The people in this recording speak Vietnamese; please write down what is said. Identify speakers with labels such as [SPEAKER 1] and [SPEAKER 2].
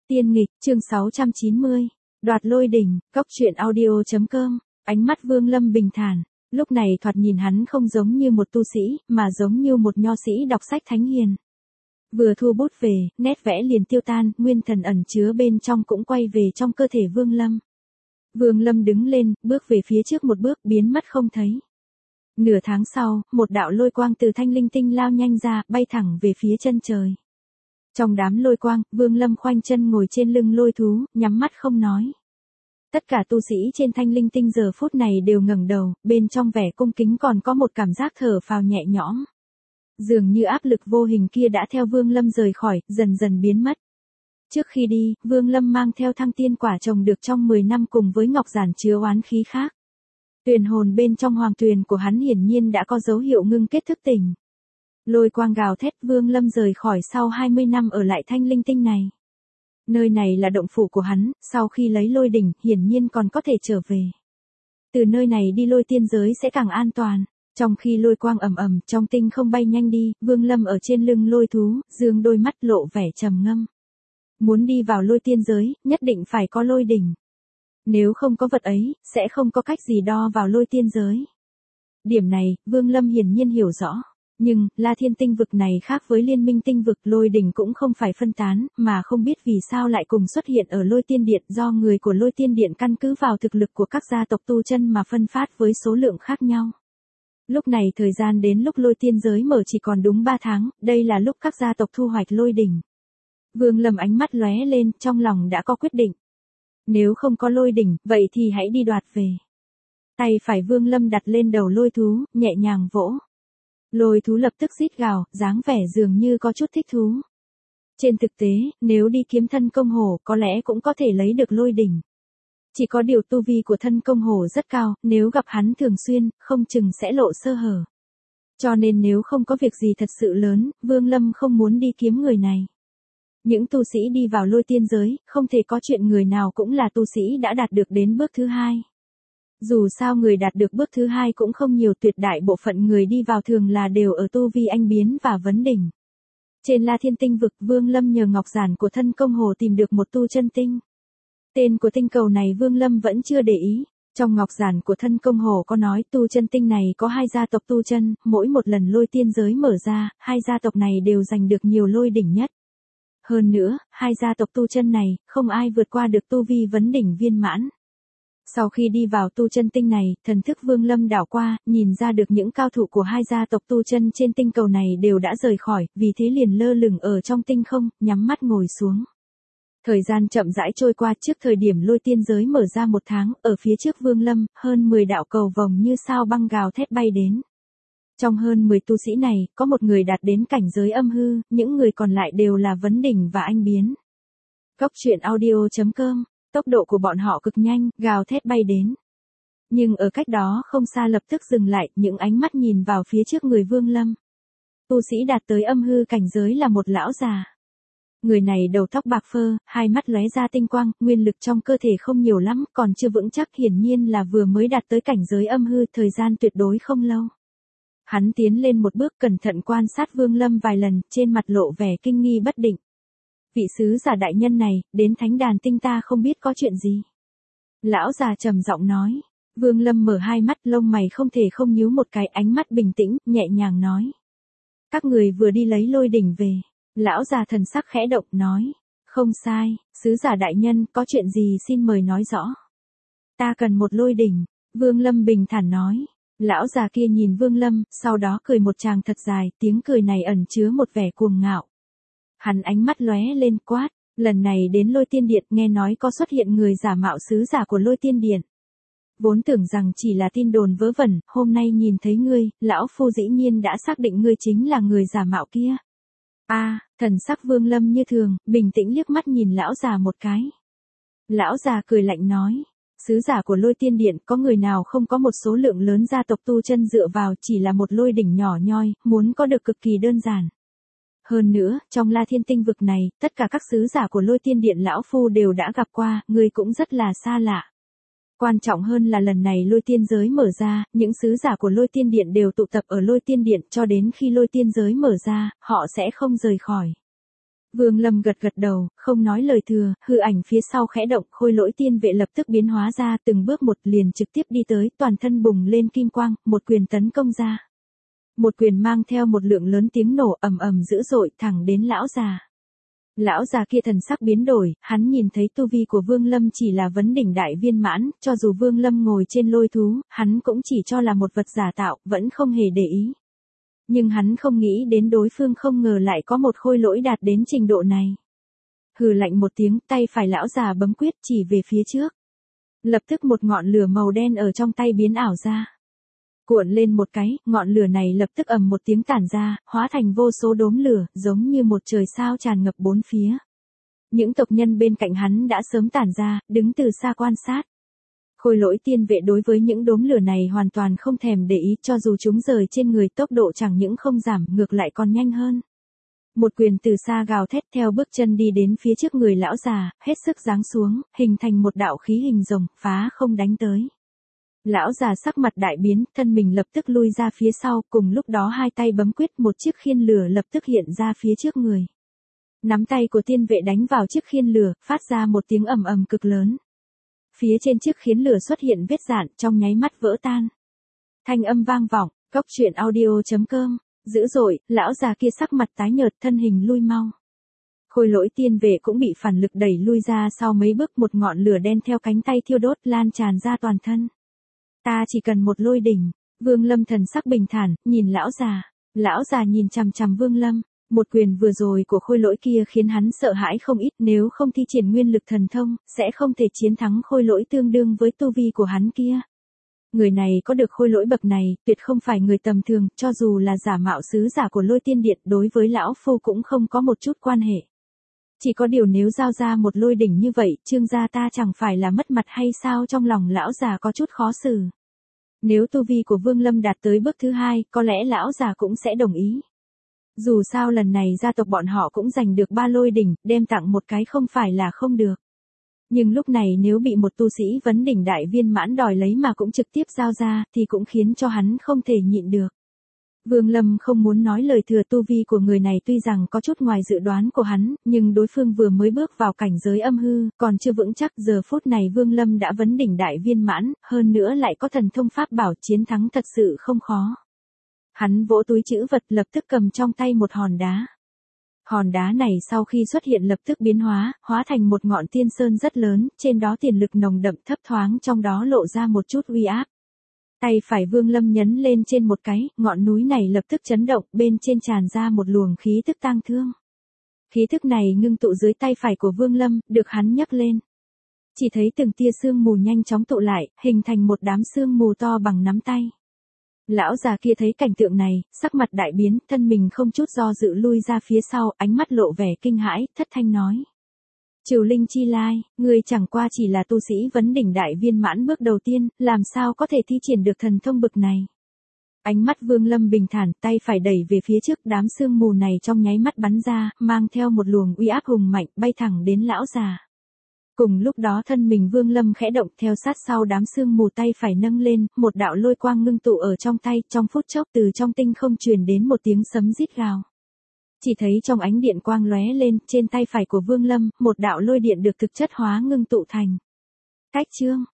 [SPEAKER 1] Tiên nghịch, chương 690. Đoạt lôi đỉnh, cóc truyện audio.com. Ánh mắt Vương Lâm bình thản. Lúc này thoạt nhìn hắn không giống như một tu sĩ, mà giống như một nho sĩ đọc sách thánh hiền. Vừa thu bút về, nét vẽ liền tiêu tan, nguyên thần ẩn chứa bên trong cũng quay về trong cơ thể Vương Lâm. Vương Lâm đứng lên, bước về phía trước một bước, biến mất không thấy. Nửa tháng sau, một đạo lôi quang từ thanh linh tinh lao nhanh ra, bay thẳng về phía chân trời. Trong đám lôi quang, Vương Lâm khoanh chân ngồi trên lưng lôi thú, nhắm mắt không nói. Tất cả tu sĩ trên thanh linh tinh giờ phút này đều ngẩng đầu, bên trong vẻ cung kính còn có một cảm giác thở phào nhẹ nhõm. Dường như áp lực vô hình kia đã theo Vương Lâm rời khỏi, dần dần biến mất. Trước khi đi, Vương Lâm mang theo thăng tiên quả trồng được trong 10 năm cùng với ngọc giản chứa oán khí khác. Tuyền hồn bên trong hoàng tuyền của hắn hiển nhiên đã có dấu hiệu ngưng kết thức tỉnh. Lôi quang gào thét, Vương Lâm rời khỏi sau 20 năm ở lại thanh linh tinh này. Nơi này là động phủ của hắn, sau khi lấy lôi đỉnh, hiển nhiên còn có thể trở về. Từ nơi này đi lôi tiên giới sẽ càng an toàn. Trong khi lôi quang ầm ầm, trong tinh không bay nhanh đi, Vương Lâm ở trên lưng lôi thú, dương đôi mắt lộ vẻ trầm ngâm. Muốn đi vào lôi tiên giới, nhất định phải có lôi đỉnh. Nếu không có vật ấy, sẽ không có cách gì đo vào lôi tiên giới. Điểm này, Vương Lâm hiển nhiên hiểu rõ. Nhưng, La Thiên tinh vực này khác với liên minh tinh vực, lôi đỉnh cũng không phải phân tán, mà không biết vì sao lại cùng xuất hiện ở lôi tiên điện, do người của lôi tiên điện căn cứ vào thực lực của các gia tộc tu chân mà phân phát với số lượng khác nhau. Lúc này thời gian đến lúc lôi tiên giới mở chỉ còn đúng 3 tháng, đây là lúc các gia tộc thu hoạch lôi đỉnh. Vương Lâm ánh mắt lóe lên, trong lòng đã có quyết định. Nếu không có lôi đỉnh, vậy thì hãy đi đoạt về. Tay phải Vương Lâm đặt lên đầu lôi thú, nhẹ nhàng vỗ. Lôi thú lập tức rít gào, dáng vẻ dường như có chút thích thú. Trên thực tế, nếu đi kiếm thân công hổ, có lẽ cũng có thể lấy được lôi đỉnh. Chỉ có điều tu vi của thân công hổ rất cao, nếu gặp hắn thường xuyên, không chừng sẽ lộ sơ hở. Cho nên nếu không có việc gì thật sự lớn, Vương Lâm không muốn đi kiếm người này. Những tu sĩ đi vào lôi tiên giới, không thể có chuyện người nào cũng là tu sĩ đã đạt được đến bước thứ 2. Dù sao người đạt được bước thứ 2 cũng không nhiều, tuyệt đại bộ phận người đi vào thường là đều ở tu vi anh biến và vấn đỉnh. Trên La Thiên tinh vực, Vương Lâm nhờ ngọc giản của thân công hồ tìm được một tu chân tinh. Tên của tinh cầu này Vương Lâm vẫn chưa để ý. Trong ngọc giản của thân công hồ có nói tu chân tinh này có 2 gia tộc tu chân, mỗi một lần lôi tiên giới mở ra, 2 gia tộc này đều giành được nhiều lôi đỉnh nhất. Hơn nữa, 2 gia tộc tu chân này, không ai vượt qua được tu vi vấn đỉnh viên mãn. Sau khi đi vào tu chân tinh này, thần thức Vương Lâm đảo qua, nhìn ra được những cao thủ của 2 gia tộc tu chân trên tinh cầu này đều đã rời khỏi, vì thế liền lơ lửng ở trong tinh không, nhắm mắt ngồi xuống. Thời gian chậm rãi trôi qua, trước thời điểm lôi tiên giới mở ra 1 tháng, ở phía trước Vương Lâm, hơn 10 đạo cầu vồng như sao băng gào thét bay đến. Trong hơn 10 tu sĩ này, có một người đạt đến cảnh giới âm hư, những người còn lại đều là vấn đỉnh và anh biến. Cóc truyện audio.com. Tốc độ của bọn họ cực nhanh, gào thét bay đến. Nhưng ở cách đó không xa lập tức dừng lại, những ánh mắt nhìn vào phía trước người Vương Lâm. Tu sĩ đạt tới âm hư cảnh giới là một lão già. Người này đầu tóc bạc phơ, hai mắt lóe ra tinh quang, nguyên lực trong cơ thể không nhiều lắm, còn chưa vững chắc, hiển nhiên là vừa mới đạt tới cảnh giới âm hư, thời gian tuyệt đối không lâu. Hắn tiến lên một bước, cẩn thận quan sát Vương Lâm vài lần, trên mặt lộ vẻ kinh nghi bất định. Vị sứ giả đại nhân này, đến thánh đàn tinh ta không biết có chuyện gì. Lão già trầm giọng nói. Vương Lâm mở hai mắt, lông mày không thể không nhíu một cái, ánh mắt bình tĩnh, nhẹ nhàng nói. Các người vừa đi lấy lôi đỉnh về. Lão già thần sắc khẽ động, nói. Không sai, sứ giả đại nhân, có chuyện gì xin mời nói rõ. Ta cần một lôi đỉnh. Vương Lâm bình thản nói. Lão già kia nhìn Vương Lâm, sau đó cười một tràng thật dài, tiếng cười này ẩn chứa một vẻ cuồng ngạo. Hắn ánh mắt lóe lên, quát, lần này đến lôi tiên điện, nghe nói có xuất hiện người giả mạo sứ giả của lôi tiên điện. Vốn tưởng rằng chỉ là tin đồn vớ vẩn, hôm nay nhìn thấy ngươi, lão phu dĩ nhiên đã xác định ngươi chính là người giả mạo kia. Thần sắc Vương Lâm như thường, bình tĩnh liếc mắt nhìn lão già một cái. Lão già cười lạnh nói, sứ giả của lôi tiên điện có người nào không có một số lượng lớn gia tộc tu chân dựa vào, chỉ là một lôi đỉnh nhỏ nhoi, muốn có được cực kỳ đơn giản. Hơn nữa, trong La Thiên tinh vực này, tất cả các sứ giả của lôi tiên điện lão phu đều đã gặp qua, ngươi cũng rất là xa lạ. Quan trọng hơn là lần này lôi tiên giới mở ra, những sứ giả của lôi tiên điện đều tụ tập ở lôi tiên điện cho đến khi lôi tiên giới mở ra, họ sẽ không rời khỏi. Vương Lâm gật gật đầu, không nói lời thừa, hư ảnh phía sau khẽ động, khôi lỗi tiên vệ lập tức biến hóa ra, từng bước một liền trực tiếp đi tới, toàn thân bùng lên kim quang, một quyền tấn công ra. Một quyền mang theo một lượng lớn tiếng nổ ầm ầm dữ dội thẳng đến lão già. Lão già kia thần sắc biến đổi, hắn nhìn thấy tu vi của Vương Lâm chỉ là vấn đỉnh đại viên mãn, cho dù Vương Lâm ngồi trên lôi thú, hắn cũng chỉ cho là một vật giả tạo, vẫn không hề để ý. Nhưng hắn không nghĩ đến đối phương không ngờ lại có một khôi lỗi đạt đến trình độ này. Hừ lạnh một tiếng, tay phải lão già bấm quyết chỉ về phía trước. Lập tức một ngọn lửa màu đen ở trong tay biến ảo ra. Cuộn lên một cái, ngọn lửa này lập tức ầm một tiếng tản ra, hóa thành vô số đốm lửa, giống như một trời sao tràn ngập bốn phía. Những tộc nhân bên cạnh hắn đã sớm tản ra, đứng từ xa quan sát. Khôi lỗi tiên vệ đối với những đốm lửa này hoàn toàn không thèm để ý, cho dù chúng rời trên người tốc độ chẳng những không giảm, ngược lại còn nhanh hơn. Một quyền từ xa gào thét theo bước chân đi đến phía trước người lão già, hết sức giáng xuống, hình thành một đạo khí hình rồng, phá không đánh tới. Lão già sắc mặt đại biến, thân mình lập tức lui ra phía sau, cùng lúc đó hai tay bấm quyết, một chiếc khiên lửa lập tức hiện ra phía trước người. Nắm tay của tiên vệ đánh vào chiếc khiên lửa, phát ra một tiếng ầm ầm cực lớn. Phía trên chiếc khiên lửa xuất hiện vết rạn, trong nháy mắt vỡ tan. Thanh âm vang vọng, coctruyện.audio.com, dữ dội, lão già kia sắc mặt tái nhợt, thân hình lui mau. Khôi lỗi tiên vệ cũng bị phản lực đẩy lui ra sau mấy bước, một ngọn lửa đen theo cánh tay thiêu đốt lan tràn ra toàn thân. Ta chỉ cần một lôi đỉnh. Vương Lâm thần sắc bình thản, nhìn lão già. Lão già nhìn chằm chằm Vương Lâm. Một quyền vừa rồi của khôi lỗi kia khiến hắn sợ hãi không ít, nếu không thi triển nguyên lực thần thông, sẽ không thể chiến thắng khôi lỗi tương đương với tu vi của hắn kia. Người này có được khôi lỗi bậc này, tuyệt không phải người tầm thường, cho dù là giả mạo sứ giả của lôi tiên điện, đối với lão phu cũng không có một chút quan hệ. Chỉ có điều nếu giao ra một lôi đỉnh như vậy, Trương gia ta chẳng phải là mất mặt hay sao? Trong lòng lão già có chút khó xử. Nếu tu vi của Vương Lâm đạt tới bước thứ hai, có lẽ lão già cũng sẽ đồng ý. Dù sao lần này gia tộc bọn họ cũng giành được 3 lôi đỉnh, đem tặng một cái không phải là không được. Nhưng lúc này nếu bị một tu sĩ vấn đỉnh đại viên mãn đòi lấy mà cũng trực tiếp giao ra, thì cũng khiến cho hắn không thể nhịn được. Vương Lâm không muốn nói lời thừa, tu vi của người này tuy rằng có chút ngoài dự đoán của hắn, nhưng đối phương vừa mới bước vào cảnh giới âm hư, còn chưa vững chắc. Giờ phút này Vương Lâm đã vấn đỉnh đại viên mãn, hơn nữa lại có thần thông pháp bảo, chiến thắng thật sự không khó. Hắn vỗ túi trữ vật, lập tức cầm trong tay một hòn đá. Hòn đá này sau khi xuất hiện lập tức biến hóa, hóa thành một ngọn tiên sơn rất lớn, trên đó tiền lực nồng đậm, thấp thoáng trong đó lộ ra một chút uy áp. Tay phải Vương Lâm nhấn lên trên một cái, ngọn núi này lập tức chấn động, bên trên tràn ra một luồng khí tức tang thương. Khí tức này ngưng tụ dưới tay phải của Vương Lâm, được hắn nhấc lên. Chỉ thấy từng tia sương mù nhanh chóng tụ lại, hình thành một đám sương mù to bằng nắm tay. Lão già kia thấy cảnh tượng này, sắc mặt đại biến, thân mình không chút do dự lui ra phía sau, ánh mắt lộ vẻ kinh hãi, thất thanh nói. Trừ Linh Chi Lai, ngươi chẳng qua chỉ là tu sĩ vấn đỉnh đại viên mãn bước đầu tiên, làm sao có thể thi triển được thần thông bực này. Ánh mắt Vương Lâm bình thản, tay phải đẩy về phía trước, đám sương mù này trong nháy mắt bắn ra, mang theo một luồng uy áp hùng mạnh, bay thẳng đến lão già. Cùng lúc đó thân mình Vương Lâm khẽ động, theo sát sau đám sương mù, tay phải nâng lên, một đạo lôi quang ngưng tụ ở trong tay, trong phút chốc từ trong tinh không truyền đến một tiếng sấm rít gào. Chỉ thấy trong ánh điện quang lóe lên, trên tay phải của Vương Lâm, một đạo lôi điện được thực chất hóa ngưng tụ thành. Cách chương,